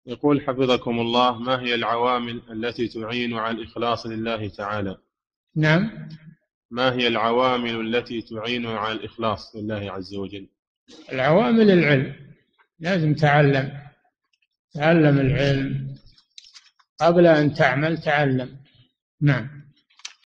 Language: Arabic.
يقول حفظكم الله: ما هي العوامل التي تعين على الإخلاص لله تعالى؟ نعم. ما هي العوامل التي تعين على الإخلاص لله عز وجل؟ العوامل العلم، لازم تعلم العلم قبل أن تعمل، تعلم. نعم.